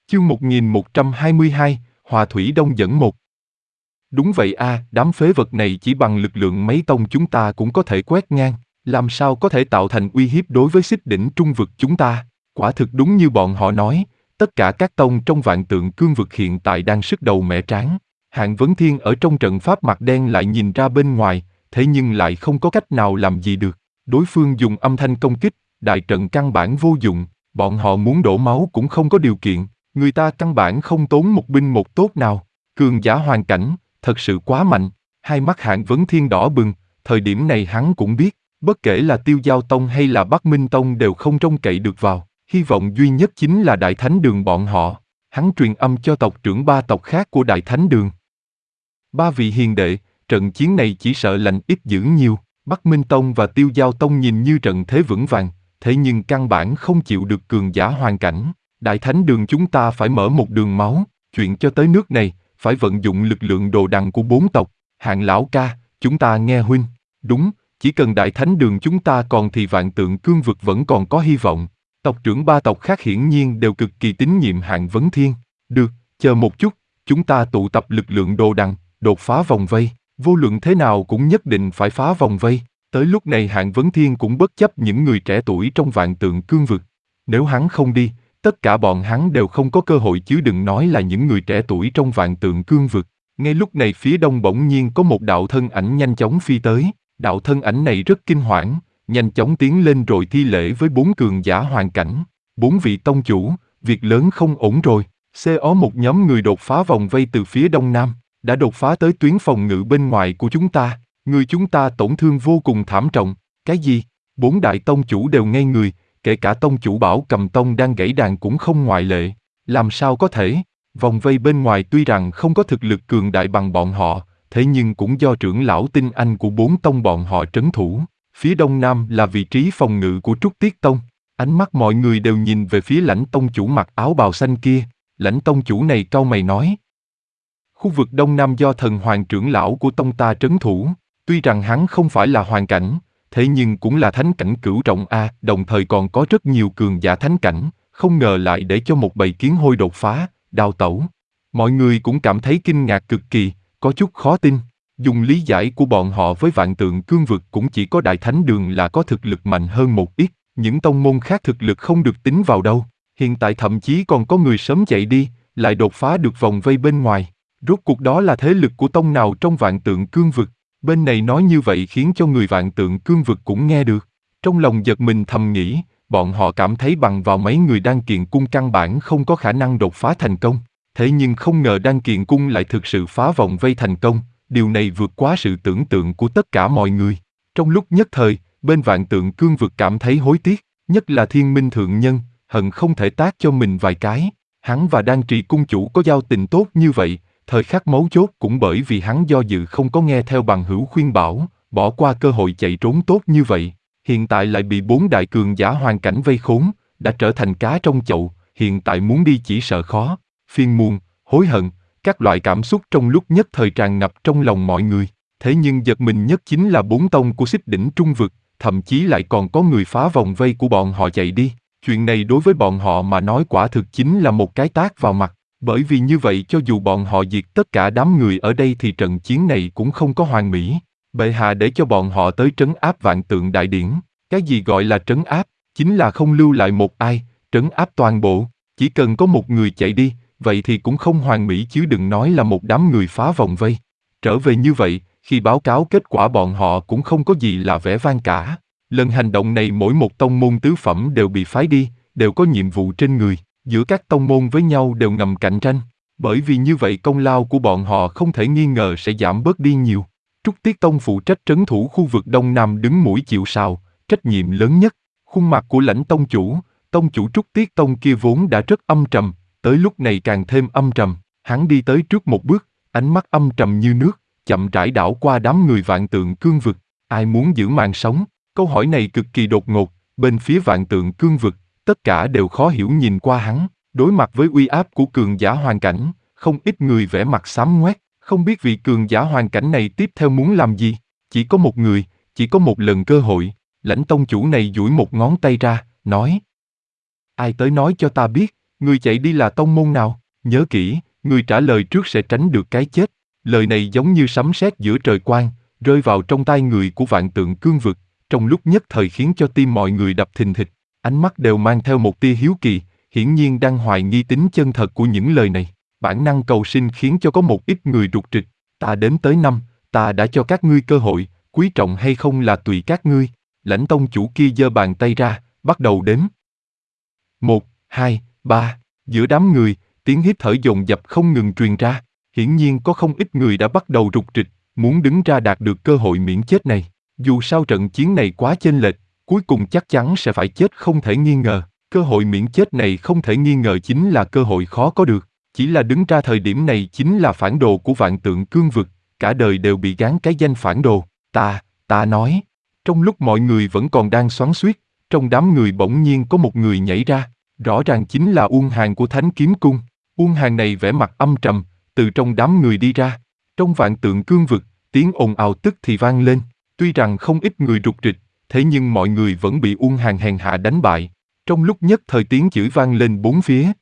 Chương 1122, Hòa Thủy Đông dẫn một. Đúng vậy a, đám phế vật này chỉ bằng lực lượng mấy tông chúng ta cũng có thể quét ngang, làm sao có thể tạo thành uy hiếp đối với xích đỉnh trung vực chúng ta. Quả thực đúng như bọn họ nói, tất cả các tông trong vạn tượng cương vực hiện tại đang sức đầu mẻ trán. Hạng Vấn Thiên ở trong trận pháp mặt đen lại nhìn ra bên ngoài, thế nhưng lại không có cách nào làm gì được. Đối phương dùng âm thanh công kích, đại trận căn bản vô dụng, bọn họ muốn đổ máu cũng không có điều kiện. Người ta căn bản không tốn một binh một tốt nào. Cường giả hoàn cảnh, thật sự quá mạnh. Hai mắt Hạng Vấn Thiên đỏ bừng, thời điểm này hắn cũng biết, bất kể là Tiêu Giao Tông hay là Bắc Minh Tông đều không trông cậy được vào. Hy vọng duy nhất chính là Đại Thánh Đường bọn họ. Hắn truyền âm cho tộc trưởng ba tộc khác của Đại Thánh Đường. Ba vị hiền đệ, trận chiến này chỉ sợ lành ít dữ nhiều. Bắc Minh Tông và Tiêu Giao Tông nhìn như trận thế vững vàng, thế nhưng căn bản không chịu được cường giả hoàn cảnh. Đại Thánh Đường chúng ta phải mở một đường máu, chuyện cho tới nước này, phải vận dụng lực lượng đồ đằng của bốn tộc. Hạng lão ca, chúng ta nghe huynh. Đúng, chỉ cần Đại Thánh Đường chúng ta còn thì vạn tượng cương vực vẫn còn có hy vọng. Tộc trưởng ba tộc khác hiển nhiên đều cực kỳ tín nhiệm Hạng Vấn Thiên. Được, chờ một chút, chúng ta tụ tập lực lượng đồ đằng, đột phá vòng vây. Vô luận thế nào cũng nhất định phải phá vòng vây. Tới lúc này Hạng Vấn Thiên cũng bất chấp những người trẻ tuổi trong vạn tượng cương vực. Nếu hắn không đi, tất cả bọn hắn đều không có cơ hội, chứ đừng nói là những người trẻ tuổi trong vạn tượng cương vực. Ngay lúc này phía đông bỗng nhiên có một đạo thân ảnh nhanh chóng phi tới. Đạo thân ảnh này rất kinh hoảng, nhanh chóng tiến lên rồi thi lễ với bốn cường giả hoàn cảnh. Bốn vị tông chủ, việc lớn không ổn rồi. CO một nhóm người đột phá vòng vây từ phía đông nam, đã đột phá tới tuyến phòng ngự bên ngoài của chúng ta. Người chúng ta tổn thương vô cùng thảm trọng. Cái gì? Bốn đại tông chủ đều ngây người, kể cả tông chủ Bảo Cầm Tông đang gãy đàn cũng không ngoại lệ. Làm sao có thể? Vòng vây bên ngoài tuy rằng không có thực lực cường đại bằng bọn họ, thế nhưng cũng do trưởng lão tinh anh của bốn tông bọn họ trấn thủ. Phía đông nam là vị trí phòng ngự của Trúc Tiết Tông. Ánh mắt mọi người đều nhìn về phía Lãnh tông chủ mặc áo bào xanh kia. Lãnh tông chủ này cau mày nói: khu vực đông nam do thần hoàng trưởng lão của tông ta trấn thủ. Tuy rằng hắn không phải là hoàn cảnh, thế nhưng cũng là thánh cảnh cửu trọng A, đồng thời còn có rất nhiều cường giả thánh cảnh, không ngờ lại để cho một bầy kiến hôi đột phá, đào tẩu. Mọi người cũng cảm thấy kinh ngạc cực kỳ, có chút khó tin. Dùng lý giải của bọn họ với vạn tượng cương vực cũng chỉ có Đại Thánh Đường là có thực lực mạnh hơn một ít, những tông môn khác thực lực không được tính vào đâu. Hiện tại thậm chí còn có người sớm chạy đi, lại đột phá được vòng vây bên ngoài. Rốt cuộc đó là thế lực của tông nào trong vạn tượng cương vực? Bên này nói như vậy khiến cho người vạn tượng cương vực cũng nghe được. Trong lòng giật mình thầm nghĩ, bọn họ cảm thấy bằng vào mấy người đan kiền cung căn bản không có khả năng đột phá thành công. Thế nhưng không ngờ đan kiền cung lại thực sự phá vòng vây thành công, điều này vượt quá sự tưởng tượng của tất cả mọi người. Trong lúc nhất thời, bên vạn tượng cương vực cảm thấy hối tiếc, nhất là Thiên Minh Thượng Nhân, hận không thể tát cho mình vài cái. Hắn và Đan Trì cung chủ có giao tình tốt như vậy, thời khắc mấu chốt cũng bởi vì hắn do dự không có nghe theo bằng hữu khuyên bảo, bỏ qua cơ hội chạy trốn tốt như vậy. Hiện tại lại bị bốn đại cường giả hoàn cảnh vây khốn, đã trở thành cá trong chậu, hiện tại muốn đi chỉ sợ khó. Phiền muộn, hối hận, các loại cảm xúc trong lúc nhất thời tràn ngập trong lòng mọi người. Thế nhưng giật mình nhất chính là bốn tông của xích đỉnh trung vực, thậm chí lại còn có người phá vòng vây của bọn họ chạy đi. Chuyện này đối với bọn họ mà nói quả thực chính là một cái tát vào mặt. Bởi vì như vậy cho dù bọn họ diệt tất cả đám người ở đây thì trận chiến này cũng không có hoàn mỹ. Bệ hạ để cho bọn họ tới trấn áp vạn tượng đại điển. Cái gì gọi là trấn áp? Chính là không lưu lại một ai, trấn áp toàn bộ. Chỉ cần có một người chạy đi, vậy thì cũng không hoàn mỹ, chứ đừng nói là một đám người phá vòng vây. Trở về như vậy, khi báo cáo kết quả bọn họ cũng không có gì là vẻ vang cả. Lần hành động này mỗi một tông môn tứ phẩm đều bị phái đi, đều có nhiệm vụ trên người. Giữa các tông môn với nhau đều ngầm cạnh tranh, bởi vì như vậy công lao của bọn họ không thể nghi ngờ sẽ giảm bớt đi nhiều. Trúc Tiết Tông phụ trách trấn thủ khu vực Đông Nam đứng mũi chịu sào, trách nhiệm lớn nhất. Khuôn mặt của Lãnh tông chủ Trúc Tiết Tông kia vốn đã rất âm trầm, tới lúc này càng thêm âm trầm. Hắn đi tới trước một bước, ánh mắt âm trầm như nước, chậm rãi đảo qua đám người vạn tượng cương vực. Ai muốn giữ mạng sống? Câu hỏi này cực kỳ đột ngột, bên phía vạn tượng cương vực. Tất cả đều khó hiểu nhìn qua hắn, đối mặt với uy áp của cường giả hoàn cảnh, không ít người vẻ mặt xám ngoét, không biết vị cường giả hoàn cảnh này tiếp theo muốn làm gì. Chỉ có một người, chỉ có một lần cơ hội. Lãnh tông chủ này duỗi một ngón tay ra, nói: ai tới nói cho ta biết, Người chạy đi là tông môn nào? Nhớ kỹ, người trả lời trước sẽ tránh được cái chết. Lời này giống như sấm sét giữa trời quang, rơi vào trong tai người của Vạn Tượng Cương Vực, trong lúc nhất thời khiến cho tim mọi người đập thình thịch. Ánh mắt đều mang theo một tia hiếu kỳ, hiển nhiên đang hoài nghi tính chân thật của những lời này. Bản năng cầu sinh khiến cho có một ít người rụt rịch. Ta đếm tới 5, ta đã cho các ngươi cơ hội, quý trọng hay không là tùy các ngươi. Lãnh tông chủ kia giơ bàn tay ra, bắt đầu đếm. 1, 2, 3. Giữa đám người, tiếng hít thở dồn dập không ngừng truyền ra. Hiển nhiên có không ít người đã bắt đầu rụt rịch, muốn đứng ra đạt được cơ hội miễn chết này. Dù sao trận chiến này quá chênh lệch, cuối cùng chắc chắn sẽ phải chết không thể nghi ngờ. Cơ hội miễn chết này không thể nghi ngờ chính là cơ hội khó có được. Chỉ là đứng ra thời điểm này chính là phản đồ của Vạn Tượng Cương Vực, cả đời đều bị gán cái danh phản đồ. Ta nói. Trong lúc mọi người vẫn còn đang xoắn xuýt, trong đám người bỗng nhiên có một người nhảy ra, rõ ràng chính là Uông Hàn của Thánh Kiếm Cung. Uông Hàn này vẻ mặt âm trầm, từ trong đám người đi ra. Trong Vạn Tượng Cương Vực, tiếng ồn ào tức thì vang lên, tuy rằng không ít người rụt rịch, thế nhưng mọi người vẫn bị Uông Hàn hèn hạ đánh bại. Trong lúc nhất thời tiếng chửi vang lên bốn phía,